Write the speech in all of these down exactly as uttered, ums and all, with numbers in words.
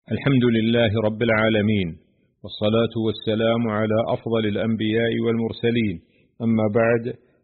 الحمد لله رب العالمين، والصلاة والسلام على أفضل الأنبياء والمرسلين. أما بعد،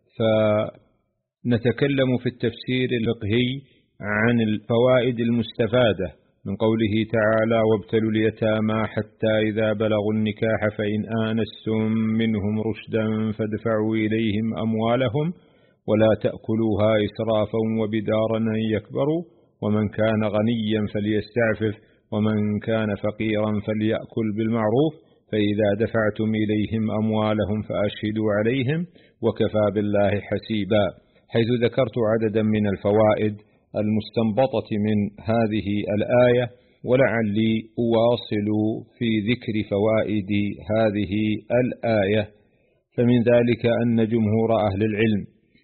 فنتكلم في التفسير الفقهي عن الفوائد المستفادة من قوله تعالى: وابتلوا اليتامى حتى إذا بلغوا النكاح فإن آنستم منهم رشدا فادفعوا إليهم أموالهم ولا تأكلوها إسرافا وبدارا أن يكبروا ومن كان غنيا فليستعفف ومن كان فقيرا فليأكل بالمعروف فإذا دفعتم إليهم أموالهم فأشهدوا عليهم وكفى بالله حسيبا، حيث ذكرت عددا من الفوائد المستنبطة من هذه الآية، ولعلي أواصل في ذكر فوائد هذه الآية. فمن ذلك أن جمهور أهل العلم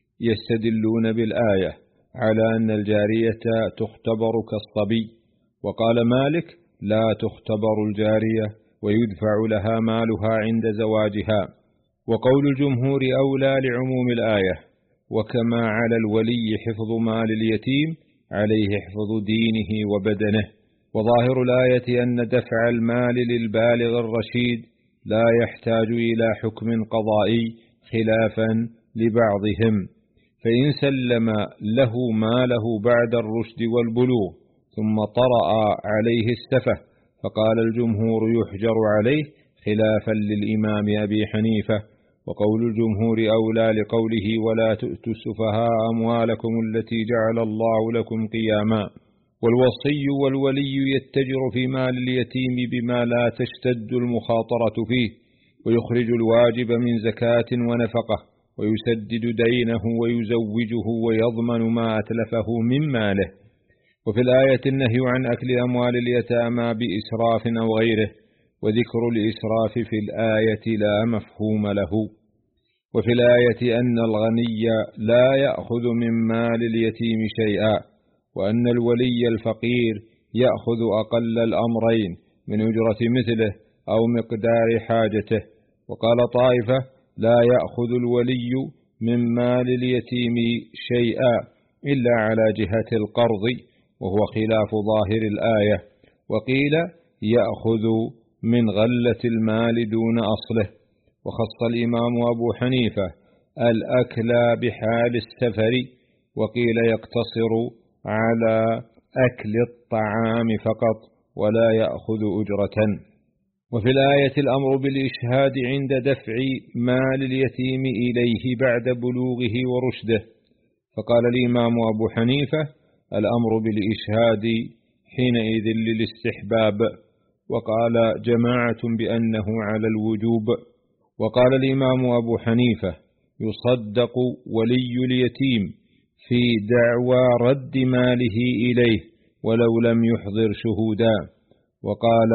يستدلون بالآية على أن الجارية تختبر كالصبي، وقال مالك: لا تختبر الجارية ويدفع لها مالها عند زواجها. وقول الجمهور أولى لعموم الآية، وكما على الولي حفظ مال اليتيم عليه حفظ دينه وبدنه. وظاهر الآية أن دفع المال للبالغ الرشيد لا يحتاج إلى حكم قضائي خلافا لبعضهم، فإن سلم له ماله بعد الرشد والبلوغ ثم طرأ عليه السفه فقال الجمهور يحجر عليه خلافا للإمام أبي حنيفة. وقول الجمهور أولى لقوله: ولا تؤتوا السفهاء أموالكم التي جعل الله لكم قياما. والوصي والولي يتجر في مال اليتيم بما لا تشتد المخاطرة فيه، ويخرج الواجب من زكاة ونفقة، ويسدد دينه ويزوجه ويضمن ما أتلفه من ماله. وفي الآية النهي عن أكل أموال اليتامى بإسراف أو غيره، وذكر الإسراف في الآية لا مفهوم له. وفي الآية أن الغني لا يأخذ من مال اليتيم شيئا، وأن الولي الفقير يأخذ أقل الأمرين من أجرة مثله أو مقدار حاجته. وقال طائفة: لا يأخذ الولي من مال اليتيم شيئا إلا على جهة القرض، وهو خلاف ظاهر الآية. وقيل: يأخذ من غلة المال دون أصله. وخص الإمام أبو حنيفة الأكل بحال السفر، وقيل يقتصر على أكل الطعام فقط ولا يأخذ أجرة. وفي الآية الأمر بالإشهاد عند دفع مال اليتيم إليه بعد بلوغه ورشده، فقال الإمام أبو حنيفة: الأمر بالإشهاد حينئذ للاستحباب، وقال جماعة بأنه على الوجوب. وقال الإمام أبو حنيفة: يصدق ولي اليتيم في دعوى رد ماله إليه ولو لم يحضر شهودا. وقال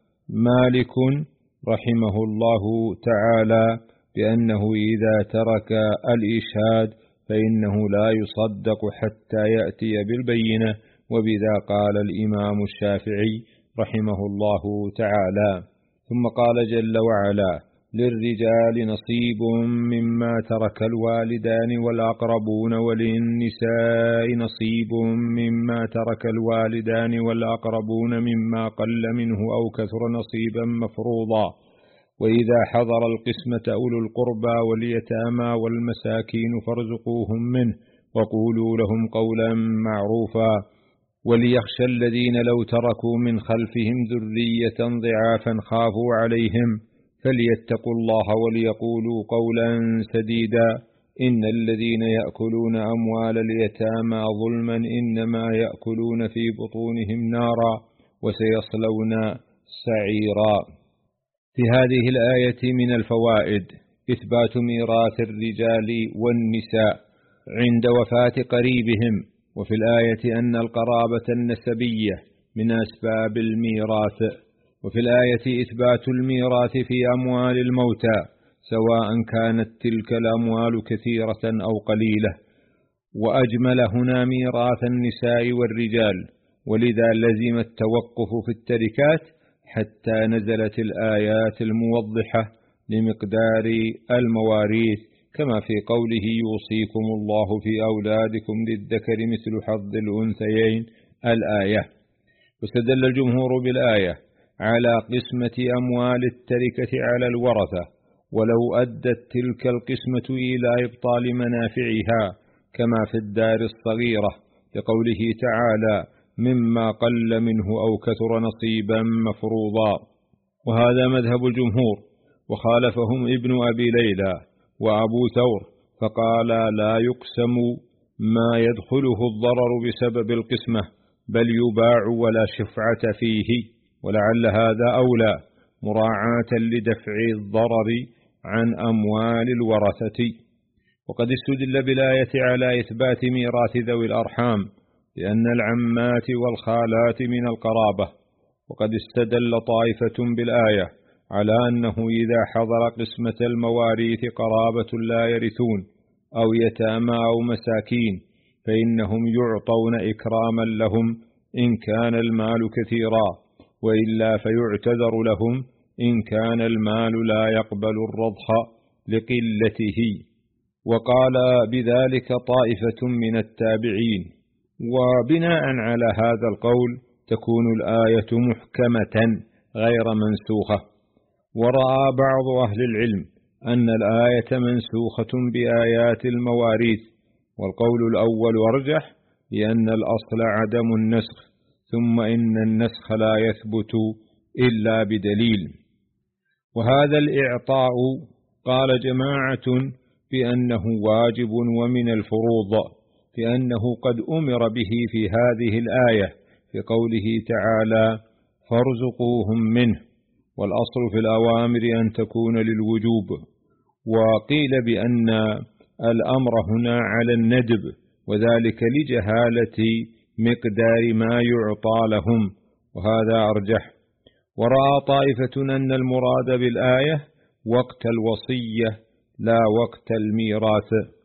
مالك رحمه الله تعالى بأنه إذا ترك الإشهاد فإنه لا يصدق حتى يأتي بالبينة، وبذا قال الإمام الشافعي رحمه الله تعالى. ثم قال جل وعلا: للرجال نصيب مما ترك الوالدان والأقربون وللنساء نصيب مما ترك الوالدان والأقربون مما قل منه أو كثر نصيبا مفروضا. وإذا حضر القسمة أولو القربى واليتامى والمساكين فارزقوهم منه وقولوا لهم قولا معروفا. وليخشى الذين لو تركوا من خلفهم ذرية ضعافا خافوا عليهم فليتقوا الله وليقولوا قولا سديدا. إن الذين يأكلون أموال اليتامى ظلما إنما يأكلون في بطونهم نارا وسيصلون سعيرا. في هذه الآية من الفوائد إثبات ميراث الرجال والنساء عند وفاة قريبهم، وفي الآية أن القرابة النسبية من أسباب الميراث. وفي الآية إثبات الميراث في أموال الموتى سواء كانت تلك الأموال كثيرة أو قليلة. وأجمل هنا ميراث النساء والرجال، ولذا لزم التوقف في التركات حتى نزلت الآيات الموضحة لمقدار المواريث، كما في قوله: يوصيكم الله في أولادكم للذكر مثل حظ الأنثيين الآية. واستدل الجمهور بالآية على قسمة أموال التركة على الورثة، ولو أدت تلك القسمة إلى إبطال منافعها كما في الدار الصغيرة، لقوله تعالى: مما قل منه أو كثر نصيبا مفروضا. وهذا مذهب الجمهور، وخالفهم ابن أبي ليلى وأبو ثور، فقال: لا يقسم ما يدخله الضرر بسبب القسمة، بل يباع ولا شفعة فيه، ولعل هذا أولى مراعاة لدفع الضرر عن أموال الورثة. وقد استدل بالآية على إثبات ميراث ذوي الأرحام، لأن العمات والخالات من القرابة. وقد استدل طائفة بالآية على أنه إذا حضر قسمة المواريث قرابة لا يرثون أو يتامى أو مساكين فإنهم يعطون إكراما لهم إن كان المال كثيرا، وإلا فيعتذر لهم إن كان المال لا يقبل الرضخ لقلته. وقال بذلك طائفة من التابعين. وبناء على هذا القول تكون الآية محكمة غير منسوخة. ورأى بعض أهل العلم أن الآية منسوخة بآيات المواريث، والقول الأول أرجح، لأن الأصل عدم النسخ، ثم إن النسخ لا يثبت إلا بدليل. وهذا الإعطاء قال جماعة بأنه واجب ومن الفروض، لأنه قد أمر به في هذه الآية في قوله تعالى: فارزقوهم منه، والأصل في الأوامر أن تكون للوجوب. وقيل بأن الأمر هنا على الندب، وذلك لجهالة مقدار ما يعطى لهم، وهذا أرجح. ورأى طائفة أن المراد بالآية وقت الوصية لا وقت الميراث،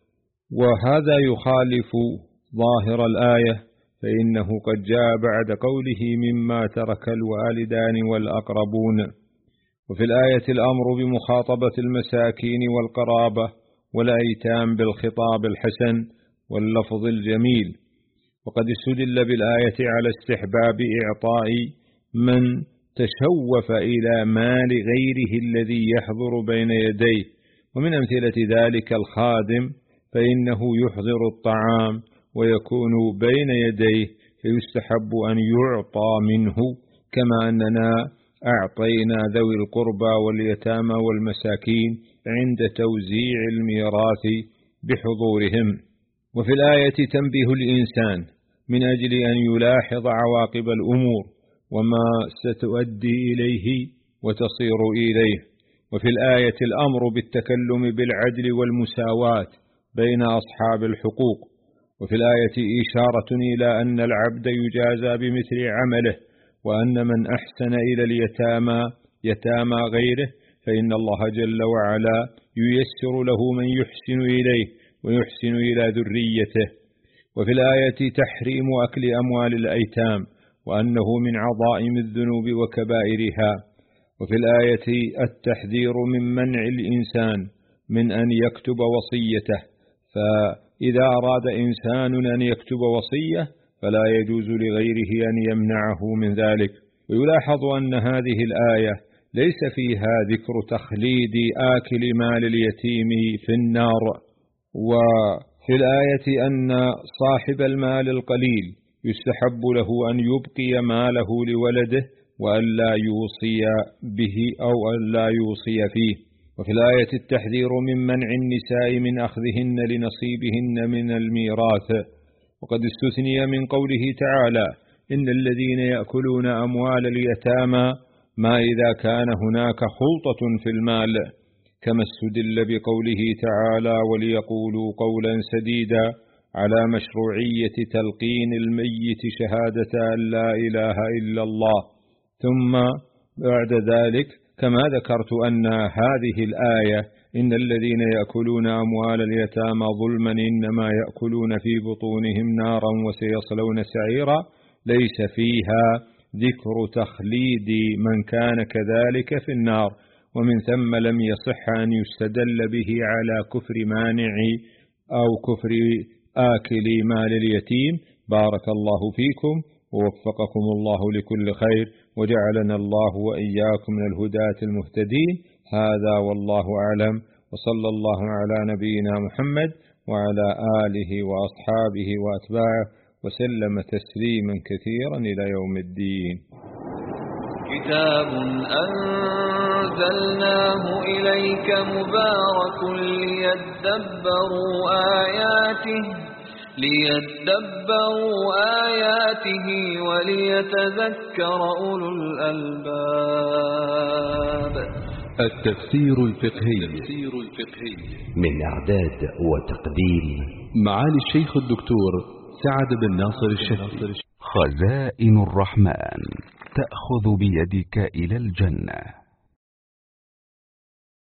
وهذا يخالف ظاهر الآية، فإنه قد جاء بعد قوله: مما ترك الوالدان والأقربون. وفي الآية الأمر بمخاطبة المساكين والقرابة والأيتام بالخطاب الحسن واللفظ الجميل. وقد استدل بالآية على استحباب إعطاء من تشوف إلى مال غيره الذي يحضر بين يديه، ومن أمثلة ذلك الخادم، فإنه يحضر الطعام ويكون بين يديه، فيستحب أن يعطى منه، كما أننا أعطينا ذوي القربى واليتامى والمساكين عند توزيع الميراث بحضورهم. وفي الآية تنبيه الإنسان من أجل أن يلاحظ عواقب الأمور وما ستؤدي إليه وتصير إليه. وفي الآية الأمر بالتكلم بالعدل والمساواة بين أصحاب الحقوق. وفي الآية إشارة إلى أن العبد يجازى بمثل عمله، وأن من أحسن إلى اليتامى يتامى غيره فإن الله جل وعلا ييسر له من يحسن إليه ويحسن إلى ذريته. وفي الآية تحريم أكل أموال الأيتام، وأنه من عظائم الذنوب وكبائرها. وفي الآية التحذير من منع الإنسان من أن يكتب وصيته، فإذا أراد إنسان أن يكتب وصية فلا يجوز لغيره أن يمنعه من ذلك. ويلاحظ أن هذه الآية ليس فيها ذكر تخليد آكل مال اليتيم في النار. وفي الآية أن صاحب المال القليل يستحب له أن يبقي ماله لولده وأن لا يوصي به أو أن لا يوصي فيه. وفي الآية التحذير من منع النساء من أخذهن لنصيبهن من الميراث. وقد استثني من قوله تعالى: إن الذين يأكلون أموال اليتامى ما إذا كان هناك خلطة في المال، كما استدل بقوله تعالى: وليقولوا قولا سديدا، على مشروعية تلقين الميت شهادة أن لا إله إلا الله. ثم بعد ذلك كما ذكرت أن هذه الآية إن الذين يأكلون أموال اليتامى ظلما إنما يأكلون في بطونهم نارا وسيصلون سعيرا، ليس فيها ذكر تخليد من كان كذلك في النار، ومن ثم لم يصح أن يستدل به على كفر مانع أو كفر آكل مال اليتيم. بارك الله فيكم، ووفقكم الله لكل خير، وجعلنا الله وإياكم من الهداة المهتدين. هذا والله أعلم، وصلى الله على نبينا محمد وعلى آله وأصحابه وأتباعه وسلم تسليما كثيرا إلى يوم الدين. كتاب أنزلناه إليك مبارك ليدبروا آياته ليدبروا آياته وليتذكر أولو الألباب. التفسير الفقهي من إعداد وتقديم معالي الشيخ الدكتور سعد بن ناصر الشهري. خزائن الرحمن تأخذ بيدك إلى الجنة.